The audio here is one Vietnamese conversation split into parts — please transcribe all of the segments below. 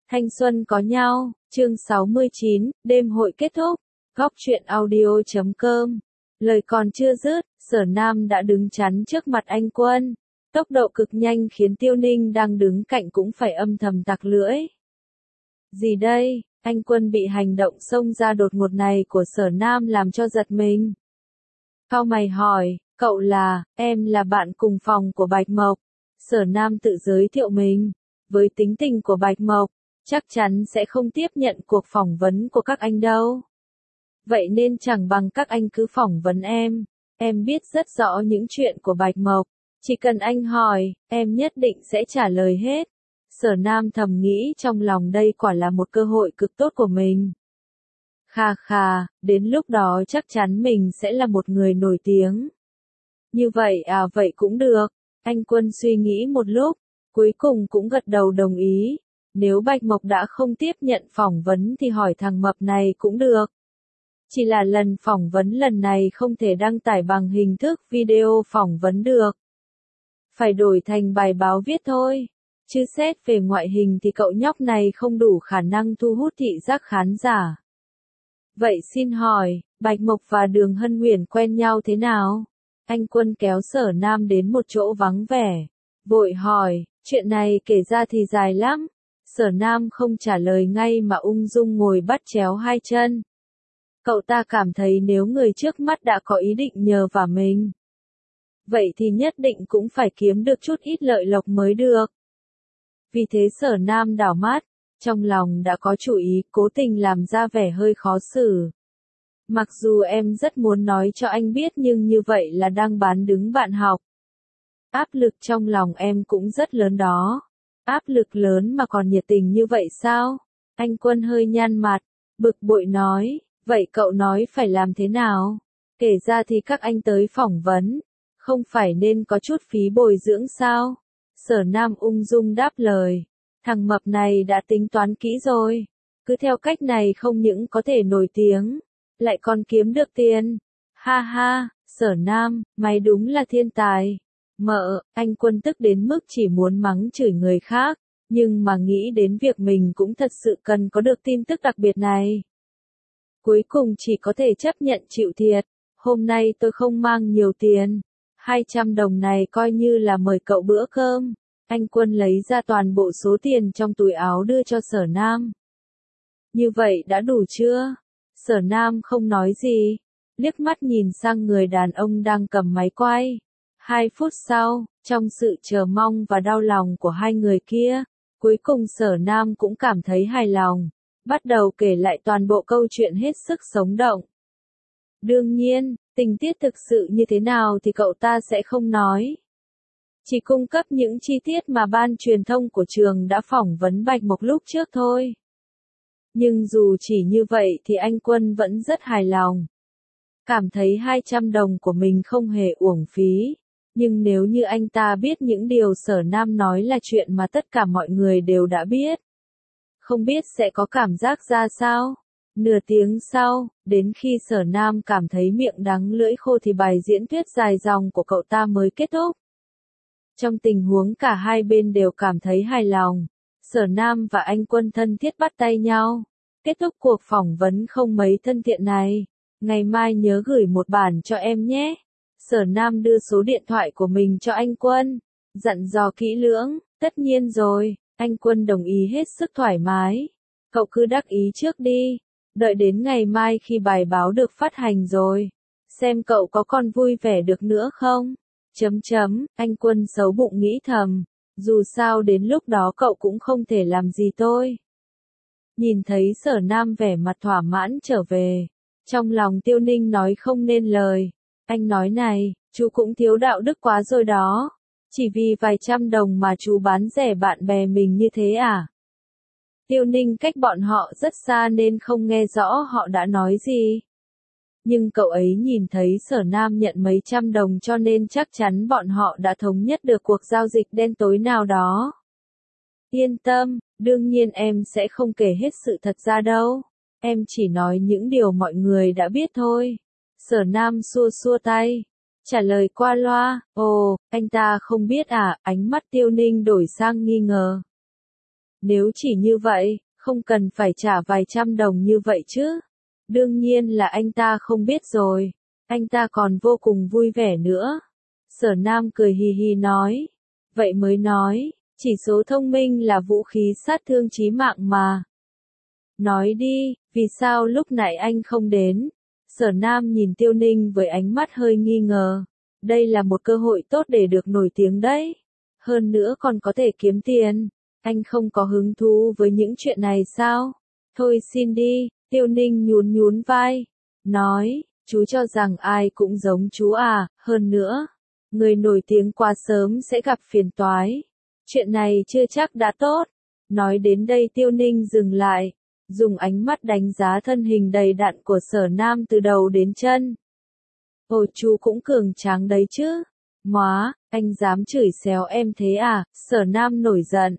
Thanh xuân có nhau, chương 69, đêm hội kết thúc. Góc truyện audio.com. Lời còn chưa dứt, Sở Nam đã đứng chắn trước mặt anh Quân. Tốc độ cực nhanh khiến Tiêu Ninh đang đứng cạnh cũng phải âm thầm tặc lưỡi. Gì đây? Anh Quân bị hành động xông ra đột ngột này của Sở Nam làm cho giật mình. Cau mày hỏi, cậu là, em là bạn cùng phòng của Bạch Mộc. Sở Nam tự giới thiệu mình. Với tính tình của Bạch Mộc, chắc chắn sẽ không tiếp nhận cuộc phỏng vấn của các anh đâu. Vậy nên chẳng bằng các anh cứ phỏng vấn em biết rất rõ những chuyện của Bạch Mộc. Chỉ cần anh hỏi, em nhất định sẽ trả lời hết. Sở Nam thầm nghĩ trong lòng đây quả là một cơ hội cực tốt của mình. Khà, đến lúc đó chắc chắn mình sẽ là một người nổi tiếng. Như vậy à, vậy cũng được. Anh Quân suy nghĩ một lúc, cuối cùng cũng gật đầu đồng ý. Nếu Bạch Mộc đã không tiếp nhận phỏng vấn thì hỏi thằng Mập này cũng được. Chỉ là lần phỏng vấn lần này không thể đăng tải bằng hình thức video phỏng vấn được. Phải đổi thành bài báo viết thôi. Chứ xét về ngoại hình thì cậu nhóc này không đủ khả năng thu hút thị giác khán giả. Vậy xin hỏi, Bạch Mộc và Đường Hân Huyền quen nhau thế nào? Anh Quân kéo Sở Nam đến một chỗ vắng vẻ. Vội hỏi, chuyện này kể ra thì dài lắm. Sở Nam không trả lời ngay mà ung dung ngồi bắt chéo hai chân. Cậu ta cảm thấy nếu người trước mắt đã có ý định nhờ vả mình, vậy thì nhất định cũng phải kiếm được chút ít lợi lộc mới được. Vì thế Sở Nam đảo mắt, trong lòng đã có chủ ý, cố tình làm ra vẻ hơi khó xử. Mặc dù em rất muốn nói cho anh biết nhưng như vậy là đang bán đứng bạn học. Áp lực trong lòng em cũng rất lớn đó. Áp lực lớn mà còn nhiệt tình như vậy sao? Anh Quân hơi nhăn mặt, bực bội nói, vậy cậu nói phải làm thế nào? Kể ra thì các anh tới phỏng vấn, không phải nên có chút phí bồi dưỡng sao? Sở Nam ung dung đáp lời, thằng Mập này đã tính toán kỹ rồi. Cứ theo cách này không những có thể nổi tiếng, lại còn kiếm được tiền. Ha ha, Sở Nam, mày đúng là thiên tài. Mợ, anh Quân tức đến mức chỉ muốn mắng chửi người khác, nhưng mà nghĩ đến việc mình cũng thật sự cần có được tin tức đặc biệt này. Cuối cùng chỉ có thể chấp nhận chịu thiệt, hôm nay tôi không mang nhiều tiền. 200 đồng này coi như là mời cậu bữa cơm. Anh Quân lấy ra toàn bộ số tiền trong túi áo đưa cho Sở Nam. Như vậy đã đủ chưa? Sở Nam không nói gì, liếc mắt nhìn sang người đàn ông đang cầm máy quay. 2 phút sau, trong sự chờ mong và đau lòng của hai người kia, cuối cùng Sở Nam cũng cảm thấy hài lòng, bắt đầu kể lại toàn bộ câu chuyện hết sức sống động. Đương nhiên, tình tiết thực sự như thế nào thì cậu ta sẽ không nói. Chỉ cung cấp những chi tiết mà ban truyền thông của trường đã phỏng vấn Bạch Mộc lúc trước thôi. Nhưng dù chỉ như vậy thì anh Quân vẫn rất hài lòng. Cảm thấy 200 đồng của mình không hề uổng phí. Nhưng nếu như anh ta biết những điều Sở Nam nói là chuyện mà tất cả mọi người đều đã biết, không biết sẽ có cảm giác ra sao? Nửa tiếng sau, đến khi Sở Nam cảm thấy miệng đắng lưỡi khô thì bài diễn thuyết dài dòng của cậu ta mới kết thúc. Trong tình huống cả hai bên đều cảm thấy hài lòng, Sở Nam và anh Quân thân thiết bắt tay nhau. Kết thúc cuộc phỏng vấn không mấy thân thiện này. Ngày mai nhớ gửi một bản cho em nhé. Sở Nam đưa số điện thoại của mình cho anh Quân, dặn dò kỹ lưỡng. Tất nhiên rồi, anh Quân đồng ý hết sức thoải mái. Cậu cứ đắc ý trước đi, đợi đến ngày mai khi bài báo được phát hành rồi, xem cậu có còn vui vẻ được nữa không? Anh Quân xấu bụng nghĩ thầm, dù sao đến lúc đó cậu cũng không thể làm gì tôi. Nhìn thấy Sở Nam vẻ mặt thỏa mãn trở về, trong lòng Tiêu Ninh nói không nên lời. Anh nói này, chú cũng thiếu đạo đức quá rồi đó. Chỉ vì vài trăm đồng mà chú bán rẻ bạn bè mình như thế à? Tiêu Ninh cách bọn họ rất xa nên không nghe rõ họ đã nói gì. Nhưng cậu ấy nhìn thấy Sở Nam nhận mấy trăm đồng cho nên chắc chắn bọn họ đã thống nhất được cuộc giao dịch đen tối nào đó. Yên tâm, đương nhiên em sẽ không kể hết sự thật ra đâu. Em chỉ nói những điều mọi người đã biết thôi. Sở Nam xua xua tay, trả lời qua loa. Ồ, anh ta không biết à? Ánh mắt Tiêu Ninh đổi sang nghi ngờ. Nếu chỉ như vậy, không cần phải trả vài trăm đồng như vậy chứ. Đương nhiên là anh ta không biết rồi. Anh ta còn vô cùng vui vẻ nữa. Sở Nam cười hì hì nói. Vậy mới nói, chỉ số thông minh là vũ khí sát thương chí mạng mà. Nói đi, vì sao lúc nãy anh không đến? Sở Nam nhìn Tiêu Ninh với ánh mắt hơi nghi ngờ. Đây là một cơ hội tốt để được nổi tiếng đấy. Hơn nữa còn có thể kiếm tiền. Anh không có hứng thú với những chuyện này sao? Thôi xin đi, Tiêu Ninh nhún nhún vai. Nói, chú cho rằng ai cũng giống chú à, hơn nữa. Người nổi tiếng quá sớm sẽ gặp phiền toái. Chuyện này chưa chắc đã tốt. Nói đến đây Tiêu Ninh dừng lại. Dùng ánh mắt đánh giá thân hình đầy đặn của Sở Nam từ đầu đến chân. Ồ chú cũng cường tráng đấy chứ. Móa, anh dám chửi xéo em thế à? Sở Nam nổi giận.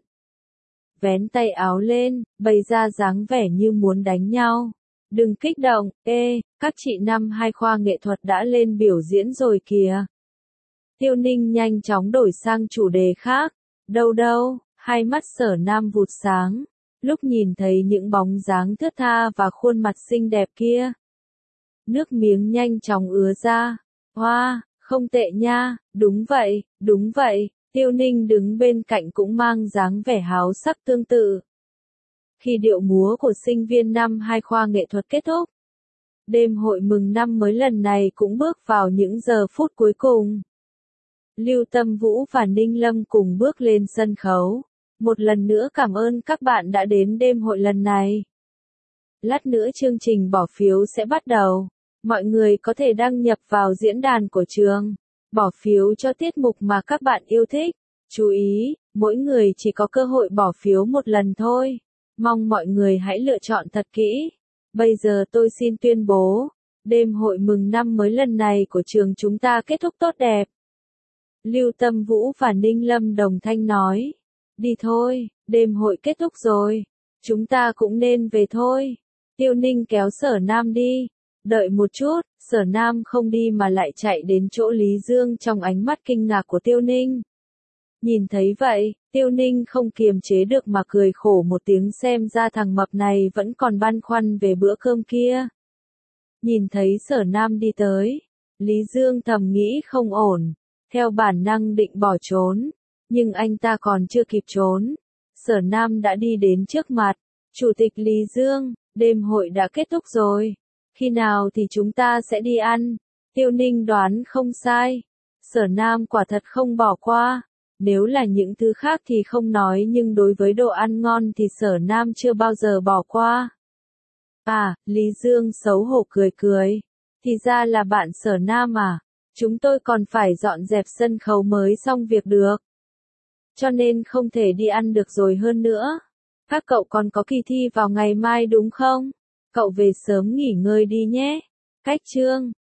Vén tay áo lên, bày ra dáng vẻ như muốn đánh nhau. Đừng kích động, các chị năm 2 khoa nghệ thuật đã lên biểu diễn rồi kìa. Tiêu Ninh nhanh chóng đổi sang chủ đề khác. Đâu đâu, hai mắt Sở Nam vụt sáng. Lúc nhìn thấy những bóng dáng thướt tha và khuôn mặt xinh đẹp kia. Nước miếng nhanh chóng ứa ra. Hoa, không tệ nha, đúng vậy, Tiêu Ninh đứng bên cạnh cũng mang dáng vẻ háo sắc tương tự. Khi điệu múa của sinh viên năm 2 khoa nghệ thuật kết thúc, đêm hội mừng năm mới lần này cũng bước vào những giờ phút cuối cùng. Lưu Tâm Vũ và Ninh Lâm cùng bước lên sân khấu. Một lần nữa cảm ơn các bạn đã đến đêm hội lần này. Lát nữa chương trình bỏ phiếu sẽ bắt đầu. Mọi người có thể đăng nhập vào diễn đàn của trường, bỏ phiếu cho tiết mục mà các bạn yêu thích. Chú ý, mỗi người chỉ có cơ hội bỏ phiếu một lần thôi. Mong mọi người hãy lựa chọn thật kỹ. Bây giờ tôi xin tuyên bố, đêm hội mừng năm mới lần này của trường chúng ta kết thúc tốt đẹp. Lưu Tâm Vũ và Ninh Lâm đồng thanh nói. Đi thôi, đêm hội kết thúc rồi. Chúng ta cũng nên về thôi. Tiêu Ninh kéo Sở Nam đi. Đợi một chút, Sở Nam không đi mà lại chạy đến chỗ Lý Dương trong ánh mắt kinh ngạc của Tiêu Ninh. Nhìn thấy vậy, Tiêu Ninh không kiềm chế được mà cười khổ một tiếng, xem ra thằng mập này vẫn còn băn khoăn về bữa cơm kia. Nhìn thấy Sở Nam đi tới, Lý Dương thầm nghĩ không ổn, theo bản năng định bỏ trốn, nhưng anh ta còn chưa kịp trốn. Sở Nam đã đi đến trước mặt. Chủ tịch Lý Dương, đêm hội đã kết thúc rồi. Khi nào thì chúng ta sẽ đi ăn? Tiêu Ninh đoán không sai. Sở Nam quả thật không bỏ qua. Nếu là những thứ khác thì không nói, nhưng đối với đồ ăn ngon thì Sở Nam chưa bao giờ bỏ qua. À, Lý Dương xấu hổ cười cười. Thì ra là bạn Sở Nam à? Chúng tôi còn phải dọn dẹp sân khấu mới xong việc được. Cho nên không thể đi ăn được rồi, hơn nữa. Các cậu còn có kỳ thi vào ngày mai đúng không? Cậu về sớm nghỉ ngơi đi nhé. Cách chương